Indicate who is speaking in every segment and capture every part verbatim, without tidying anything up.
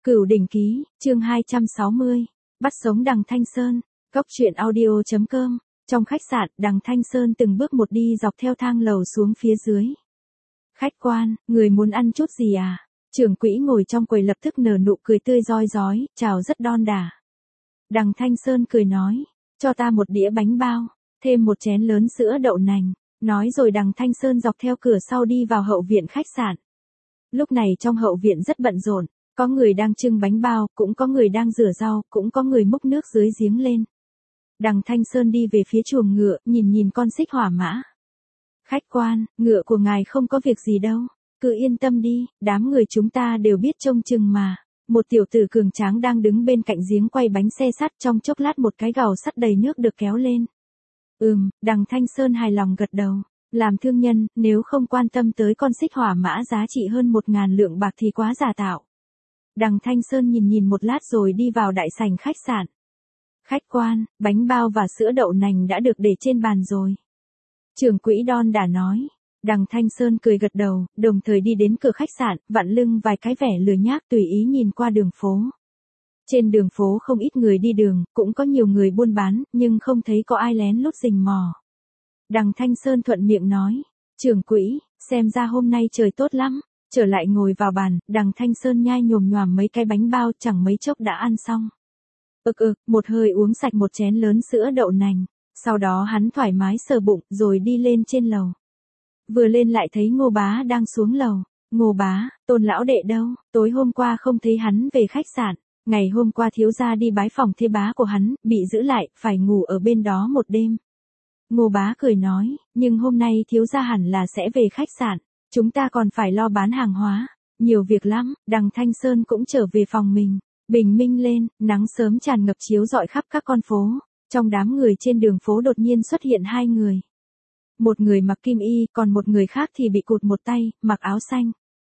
Speaker 1: Cửu Đỉnh Ký, chương hai trăm sáu mươi, bắt sống Đằng Thanh Sơn, góc truyện audio chấm com. Trong khách sạn, Đằng Thanh Sơn từng bước một đi dọc theo thang lầu xuống phía dưới. Khách quan, người muốn ăn chút gì à? Trưởng quỹ ngồi trong quầy lập tức nở nụ cười tươi rói rói, chào rất đon đả. Đằng Thanh Sơn cười nói, cho ta một đĩa bánh bao, thêm một chén lớn sữa đậu nành. Nói rồi Đằng Thanh Sơn dọc theo cửa sau đi vào hậu viện khách sạn. Lúc này trong hậu viện rất bận rộn, có người đang trưng bánh bao, cũng có người đang rửa rau, cũng có người múc nước dưới giếng lên. Đằng Thanh Sơn đi về phía chuồng ngựa, nhìn nhìn con xích hỏa mã. Khách quan, ngựa của ngài không có việc gì đâu, cứ yên tâm đi, đám người chúng ta đều biết trông chừng mà. Một tiểu tử cường tráng đang đứng bên cạnh giếng quay bánh xe sắt, trong chốc lát một cái gàu sắt đầy nước được kéo lên. Ừm, Đằng Thanh Sơn hài lòng gật đầu. Làm thương nhân, nếu không quan tâm tới con xích hỏa mã giá trị hơn một ngàn lượng bạc thì quá giả tạo. Đằng Thanh Sơn nhìn nhìn một lát rồi đi vào đại sảnh khách sạn. Khách quan, bánh bao và sữa đậu nành đã được để trên bàn rồi. Trưởng quỹ đon đả nói. Đằng Thanh Sơn cười gật đầu, đồng thời đi đến cửa khách sạn, vặn lưng vài cái vẻ lười nhác tùy ý nhìn qua đường phố. Trên đường phố không ít người đi đường, cũng có nhiều người buôn bán, nhưng không thấy có ai lén lút rình mò. Đằng Thanh Sơn thuận miệng nói, trưởng quỹ, xem ra hôm nay trời tốt lắm. Trở lại ngồi vào bàn, Đằng Thanh Sơn nhai nhồm nhoàm mấy cái bánh bao, chẳng mấy chốc đã ăn xong. Ực ực, một hơi uống sạch một chén lớn sữa đậu nành. Sau đó hắn thoải mái sờ bụng, rồi đi lên trên lầu. Vừa lên lại thấy Ngô Bá đang xuống lầu. Ngô Bá, Tôn lão đệ đâu? Tối hôm qua không thấy hắn về khách sạn. Ngày hôm qua thiếu gia đi bái phòng thê bá của hắn, bị giữ lại, phải ngủ ở bên đó một đêm. Ngô Bá cười nói, nhưng hôm nay thiếu gia hẳn là sẽ về khách sạn. Chúng ta còn phải lo bán hàng hóa, nhiều việc lắm. Đằng Thanh Sơn cũng trở về phòng mình. Bình minh lên, nắng sớm tràn ngập chiếu rọi khắp các con phố. Trong đám người trên đường phố đột nhiên xuất hiện hai người. Một người mặc kim y, còn một người khác thì bị cụt một tay, mặc áo xanh.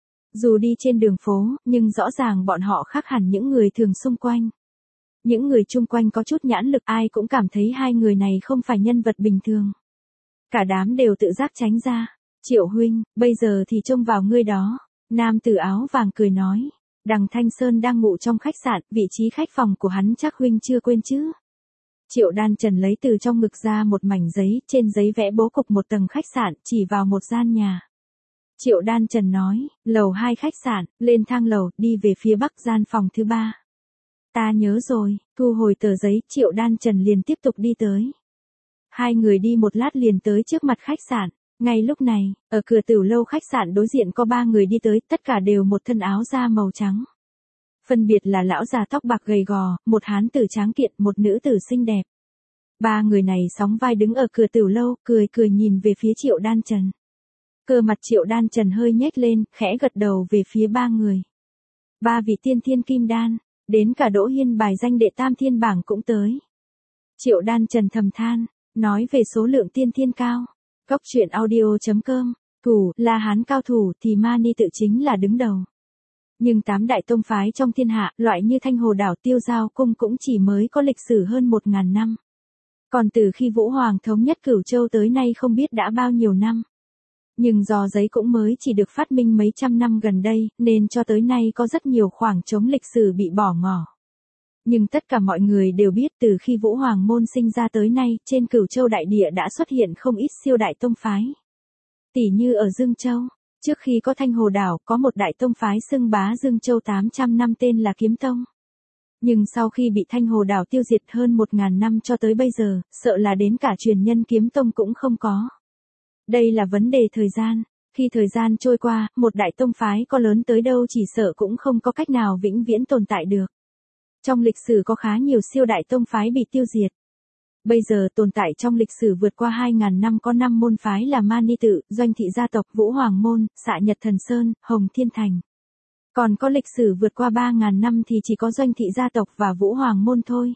Speaker 1: Dù đi trên đường phố, nhưng rõ ràng bọn họ khác hẳn những người thường xung quanh. Những người chung quanh có chút nhãn lực, ai cũng cảm thấy hai người này không phải nhân vật bình thường. Cả đám đều tự giác tránh ra. Triệu huynh, bây giờ thì trông vào ngươi đó. Nam tử áo vàng cười nói. Đằng Thanh Sơn đang ngủ trong khách sạn, vị trí khách phòng của hắn chắc huynh chưa quên chứ. Triệu Đan Trần lấy từ trong ngực ra một mảnh giấy, trên giấy vẽ bố cục một tầng khách sạn, chỉ vào một gian nhà. Triệu Đan Trần nói, lầu hai khách sạn, lên thang lầu, đi về phía bắc gian phòng thứ ba. Ta nhớ rồi, thu hồi tờ giấy, Triệu Đan Trần liền tiếp tục đi tới. Hai người đi một lát liền tới trước mặt khách sạn. Ngay lúc này, ở cửa tiểu lâu khách sạn đối diện có ba người đi tới, tất cả đều một thân áo da màu trắng. Phân biệt là lão già tóc bạc gầy gò, một hán tử tráng kiện, một nữ tử xinh đẹp. Ba người này sóng vai đứng ở cửa tiểu lâu, cười cười nhìn về phía Triệu Đan Trần. Cơ mặt Triệu Đan Trần hơi nhếch lên, khẽ gật đầu về phía ba người. Ba vị tiên thiên kim đan, đến cả Đỗ Hiên bài danh đệ tam thiên bảng cũng tới. Triệu Đan Trần thầm than, nói về số lượng tiên thiên cao. Góc truyện audio chấm com, thủ, La Hán cao thủ thì Mani tự chính là đứng đầu. Nhưng tám đại tông phái trong thiên hạ, loại như Thanh Hồ Đảo Tiêu Giao Cung cũng chỉ mới có lịch sử hơn một ngàn năm. Còn từ khi Vũ Hoàng thống nhất Cửu Châu tới nay không biết đã bao nhiêu năm. Nhưng do giấy cũng mới chỉ được phát minh mấy trăm năm gần đây, nên cho tới nay có rất nhiều khoảng trống lịch sử bị bỏ ngỏ. Nhưng tất cả mọi người đều biết từ khi Vũ Hoàng môn sinh ra tới nay, trên Cửu Châu đại địa đã xuất hiện không ít siêu đại tông phái. Tỷ như ở Dương Châu, trước khi có Thanh Hồ Đảo, có một đại tông phái xưng bá Dương Châu tám trăm năm tên là Kiếm Tông. Nhưng sau khi bị Thanh Hồ Đảo tiêu diệt hơn một ngàn năm cho tới bây giờ, sợ là đến cả truyền nhân Kiếm Tông cũng không có. Đây là vấn đề thời gian. Khi thời gian trôi qua, một đại tông phái có lớn tới đâu chỉ sợ cũng không có cách nào vĩnh viễn tồn tại được. Trong lịch sử có khá nhiều siêu đại tông phái bị tiêu diệt. Bây giờ tồn tại trong lịch sử vượt qua hai ngàn năm có năm môn phái là Mani Tự, Doanh Thị Gia Tộc, Vũ Hoàng Môn, Xạ Nhật Thần Sơn, Hồng Thiên Thành. Còn có lịch sử vượt qua ba ngàn năm thì chỉ có Doanh Thị Gia Tộc và Vũ Hoàng Môn thôi.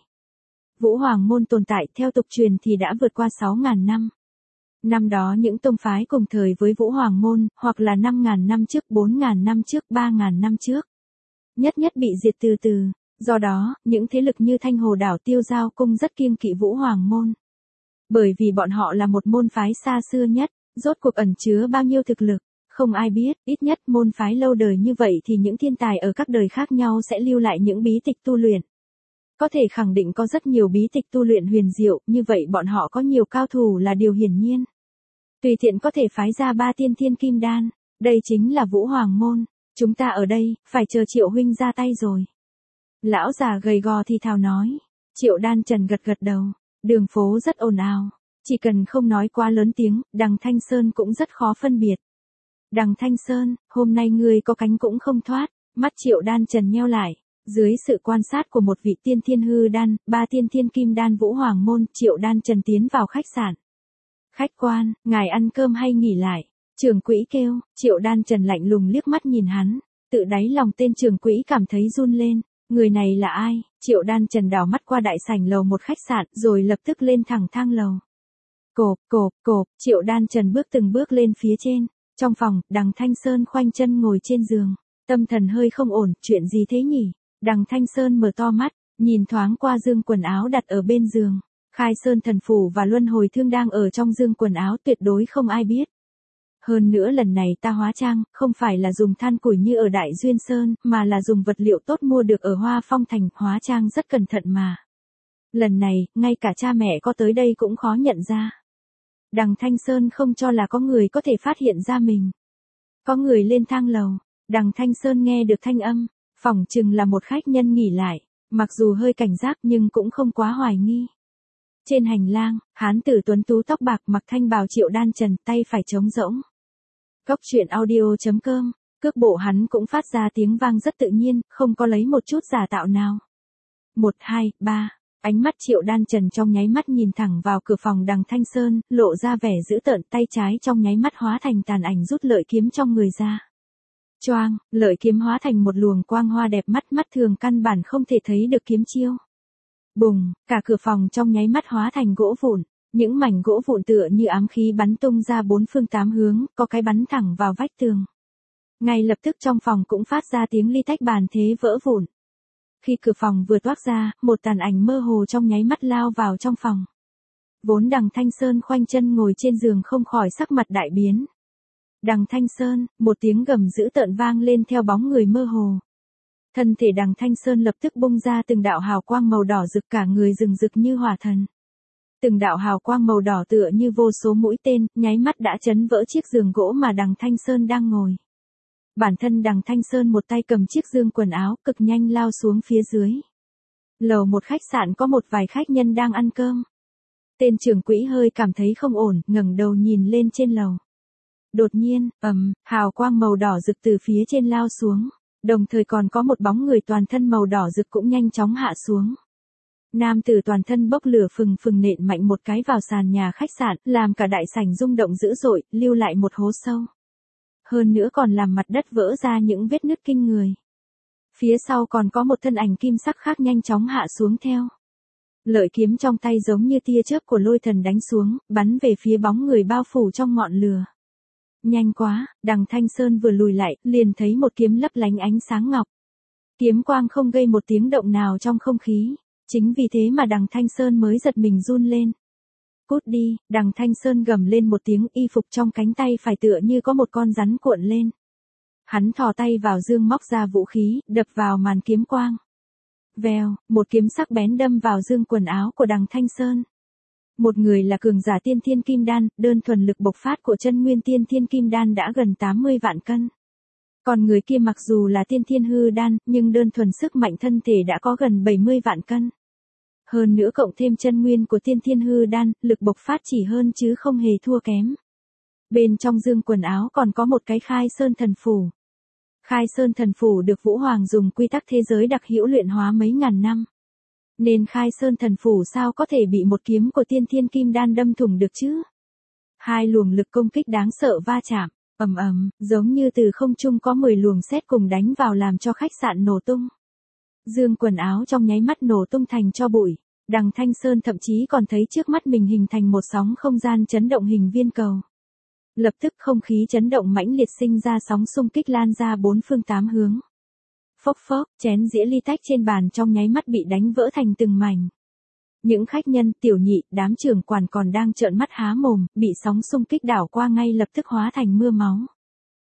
Speaker 1: Vũ Hoàng Môn tồn tại theo tục truyền thì đã vượt qua sáu ngàn năm. Năm đó những tông phái cùng thời với Vũ Hoàng Môn, hoặc là năm ngàn năm trước, bốn ngàn năm trước, ba ngàn năm trước. Nhất nhất bị diệt từ từ. Do đó, những thế lực như Thanh Hồ Đảo Tiêu Giao Cung rất kiêng kỵ Vũ Hoàng Môn. Bởi vì bọn họ là một môn phái xa xưa nhất, rốt cuộc ẩn chứa bao nhiêu thực lực, Không ai biết, ít nhất môn phái lâu đời như vậy thì những thiên tài ở các đời khác nhau sẽ lưu lại những bí tịch tu luyện. Có thể khẳng định có rất nhiều bí tịch tu luyện huyền diệu, như vậy bọn họ có nhiều cao thủ là điều hiển nhiên. Tùy tiện có thể phái ra ba tiên thiên kim đan, đây chính là Vũ Hoàng môn, chúng ta ở đây, phải chờ Triệu huynh ra tay rồi. Lão già gầy gò thì thào nói, Triệu Đan Trần gật gật đầu, đường phố rất ồn ào, chỉ cần không nói quá lớn tiếng, Đằng Thanh Sơn cũng rất khó phân biệt. Đằng Thanh Sơn, hôm nay ngươi có cánh cũng không thoát, mắt Triệu Đan Trần nheo lại. Dưới sự quan sát của một vị tiên thiên hư đan, ba tiên thiên kim đan Vũ Hoàng môn, Triệu Đan Trần tiến vào khách sạn. Khách quan, ngài ăn cơm hay nghỉ lại? Trưởng quỹ kêu. Triệu Đan Trần lạnh lùng liếc mắt nhìn hắn, tự đáy lòng tên trưởng quỹ cảm thấy run lên. Người này là ai? Triệu Đan Trần đảo mắt qua đại sảnh lầu một khách sạn, rồi lập tức lên thẳng thang lầu. Cộp, cộp, cộp, Triệu Đan Trần bước từng bước lên phía trên. Trong phòng, Đằng Thanh Sơn khoanh chân ngồi trên giường. Tâm thần hơi không ổn, chuyện gì thế nhỉ? Đằng Thanh Sơn mở to mắt, nhìn thoáng qua dương quần áo đặt ở bên giường. Khai Sơn Thần Phủ và Luân Hồi Thương đang ở trong dương quần áo, tuyệt đối không ai biết. Hơn nữa lần này ta hóa trang, không phải là dùng than củi như ở Đại Duyên Sơn, mà là dùng vật liệu tốt mua được ở Hoa Phong Thành, hóa trang rất cẩn thận mà. Lần này, ngay cả cha mẹ có tới đây cũng khó nhận ra. Đằng Thanh Sơn không cho là có người có thể phát hiện ra mình. Có người lên thang lầu, Đằng Thanh Sơn nghe được thanh âm, phỏng chừng là một khách nhân nghỉ lại, mặc dù hơi cảnh giác nhưng cũng không quá hoài nghi. Trên hành lang, hán tử tuấn tú tóc bạc mặc thanh bào Triệu Đan Trần, tay phải trống rỗng. Góc truyện audio chấm com, cước bộ hắn cũng phát ra tiếng vang rất tự nhiên, không có lấy một chút giả tạo nào. Một, hai, ba, ánh mắt Triệu Đan Trần trong nháy mắt nhìn thẳng vào cửa phòng Đằng Thanh Sơn, lộ ra vẻ dữ tợn, tay trái trong nháy mắt hóa thành tàn ảnh rút lợi kiếm trong người ra. Choang, lợi kiếm hóa thành một luồng quang hoa đẹp mắt, mắt thường căn bản không thể thấy được kiếm chiêu. Bùng, cả cửa phòng trong nháy mắt hóa thành gỗ vụn, những mảnh gỗ vụn tựa như ám khí bắn tung ra bốn phương tám hướng, có cái bắn thẳng vào vách tường. Ngay lập tức trong phòng cũng phát ra tiếng ly tách bàn thế vỡ vụn. Khi cửa phòng vừa toát ra, một tàn ảnh mơ hồ trong nháy mắt lao vào trong phòng. Vốn Đằng Thanh Sơn khoanh chân ngồi trên giường không khỏi sắc mặt đại biến. Đằng Thanh Sơn, một tiếng gầm dữ tợn vang lên theo bóng người mơ hồ. Thân thể Đằng Thanh Sơn lập tức bung ra từng đạo hào quang màu đỏ rực, cả người rừng rực như hỏa thần. Từng đạo hào quang màu đỏ tựa như vô số mũi tên, nháy mắt đã chấn vỡ chiếc giường gỗ mà Đằng Thanh Sơn đang ngồi. Bản thân Đằng Thanh Sơn một tay cầm chiếc dương quần áo, cực nhanh lao xuống phía dưới. Lầu một khách sạn có một vài khách nhân đang ăn cơm. Tên trưởng quỹ hơi cảm thấy không ổn, ngẩng đầu nhìn lên trên lầu. Đột nhiên, ầm, hào quang màu đỏ rực từ phía trên lao xuống, đồng thời còn có một bóng người toàn thân màu đỏ rực cũng nhanh chóng hạ xuống. Nam tử toàn thân bốc lửa phừng phừng nện mạnh một cái vào sàn nhà khách sạn, làm cả đại sảnh rung động dữ dội, lưu lại một hố sâu. Hơn nữa còn làm mặt đất vỡ ra những vết nứt kinh người. Phía sau còn có một thân ảnh kim sắc khác nhanh chóng hạ xuống theo. Lợi kiếm trong tay giống như tia chớp của lôi thần đánh xuống, bắn về phía bóng người bao phủ trong ngọn lửa. Nhanh quá, Đằng Thanh Sơn vừa lùi lại, liền thấy một kiếm lấp lánh ánh sáng ngọc. Kiếm quang không gây một tiếng động nào trong không khí, chính vì thế mà Đằng Thanh Sơn mới giật mình run lên. Cút đi, Đằng Thanh Sơn gầm lên một tiếng, y phục trong cánh tay phải tựa như có một con rắn cuộn lên. Hắn thò tay vào dương móc ra vũ khí, đập vào màn kiếm quang. Vèo, một kiếm sắc bén đâm vào dương quần áo của Đằng Thanh Sơn. Một người là cường giả tiên thiên kim đan, đơn thuần lực bộc phát của chân nguyên tiên thiên kim đan đã gần tám mươi vạn cân. Còn người kia mặc dù là tiên thiên hư đan, nhưng đơn thuần sức mạnh thân thể đã có gần bảy mươi vạn cân. Hơn nữa cộng thêm chân nguyên của tiên thiên hư đan, lực bộc phát chỉ hơn chứ không hề thua kém. Bên trong dương quần áo còn có một cái Khai Sơn Thần Phủ. Khai Sơn Thần Phủ được Vũ Hoàng dùng quy tắc thế giới đặc hữu luyện hóa mấy ngàn năm. Nên Khai Sơn Thần Phủ sao có thể bị một kiếm của tiên thiên kim đan đâm thủng được chứ? Hai luồng lực công kích đáng sợ va chạm, ầm ầm, giống như từ không trung có mười luồng sét cùng đánh vào làm cho khách sạn nổ tung. Dương quần áo trong nháy mắt nổ tung thành tro bụi. Đằng Thanh Sơn thậm chí còn thấy trước mắt mình hình thành một sóng không gian chấn động hình viên cầu. Lập tức không khí chấn động mãnh liệt sinh ra sóng xung kích lan ra bốn phương tám hướng. Phốc phốc, chén dĩa ly tách trên bàn trong nháy mắt bị đánh vỡ thành từng mảnh. Những khách nhân, tiểu nhị, đám trưởng quản còn đang trợn mắt há mồm, bị sóng xung kích đảo qua ngay lập tức hóa thành mưa máu.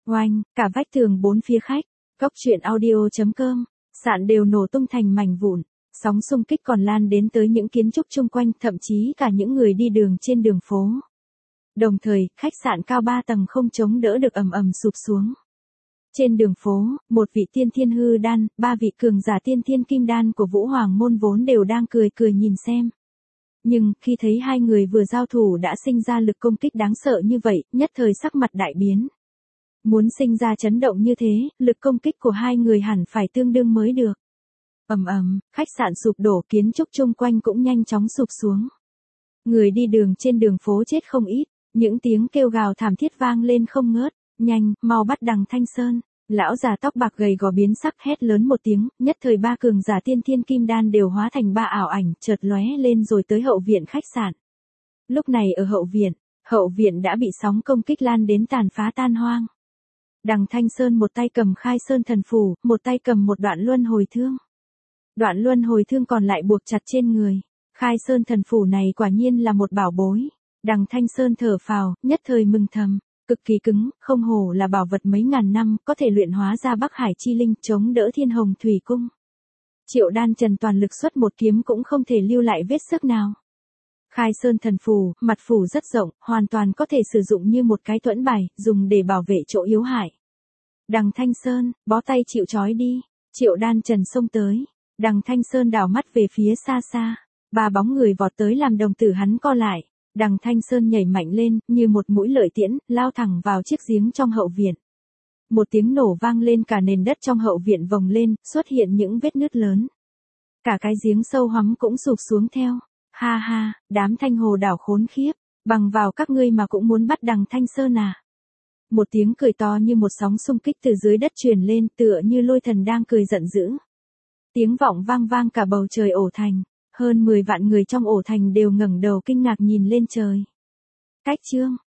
Speaker 1: Oanh, cả vách tường bốn phía khách, góc truyện audio.com, sạn đều nổ tung thành mảnh vụn. Sóng xung kích còn lan đến tới những kiến trúc chung quanh, thậm chí cả những người đi đường trên đường phố. Đồng thời, khách sạn cao ba tầng không chống đỡ được ầm ầm sụp xuống. Trên đường phố, một vị tiên thiên hư đan, ba vị cường giả tiên thiên kim đan của Vũ Hoàng môn vốn đều đang cười cười nhìn xem. Nhưng, khi thấy hai người vừa giao thủ đã sinh ra lực công kích đáng sợ như vậy, nhất thời sắc mặt đại biến. Muốn sinh ra chấn động như thế, lực công kích của hai người hẳn phải tương đương mới được. Ầm ầm, khách sạn sụp đổ, kiến trúc chung quanh cũng nhanh chóng sụp xuống. Người đi đường trên đường phố chết không ít, những tiếng kêu gào thảm thiết vang lên không ngớt. Nhanh, mau bắt Đằng Thanh Sơn. Lão già tóc bạc gầy gò biến sắc hét lớn một tiếng, nhất thời ba cường giả tiên thiên kim đan đều hóa thành ba ảo ảnh, chợt lóe lên rồi tới hậu viện khách sạn. Lúc này ở hậu viện, hậu viện đã bị sóng công kích lan đến tàn phá tan hoang. Đằng Thanh Sơn một tay cầm khai sơn thần phù, một tay cầm một đoạn luân hồi thương. Đoạn luân hồi thương còn lại buộc chặt trên người. Khai sơn thần phù này quả nhiên là một bảo bối. Đằng Thanh Sơn thở phào, nhất thời mừng thầm. Cực kỳ cứng, không hổ là bảo vật mấy ngàn năm, có thể luyện hóa ra Bắc Hải chi linh, chống đỡ Thiên Hồng Thủy Cung. Triệu Đan Trần toàn lực xuất một kiếm cũng không thể lưu lại vết xước nào. Khai sơn thần phù, mặt phù rất rộng, hoàn toàn có thể sử dụng như một cái thuẫn bài, dùng để bảo vệ chỗ yếu hại. Đằng Thanh Sơn, bó tay chịu trói đi. Triệu Đan Trần xông tới. Đằng Thanh Sơn đảo mắt về phía xa xa. Ba bóng người vọt tới làm đồng tử hắn co lại. Đằng Thanh Sơn nhảy mạnh lên, như một mũi lợi tiễn, lao thẳng vào chiếc giếng trong hậu viện. Một tiếng nổ vang lên, cả nền đất trong hậu viện vồng lên, xuất hiện những vết nứt lớn. Cả cái giếng sâu hoắm cũng sụp xuống theo. Ha ha, đám Thanh Hồ đảo khốn khiếp, bằng vào các ngươi mà cũng muốn bắt Đằng Thanh Sơn à? Một tiếng cười to như một sóng xung kích từ dưới đất truyền lên, tựa như lôi thần đang cười giận dữ. Tiếng vọng vang vang cả bầu trời ổ thành. Hơn mười vạn người trong ổ thành đều ngẩng đầu kinh ngạc nhìn lên trời. Cách chương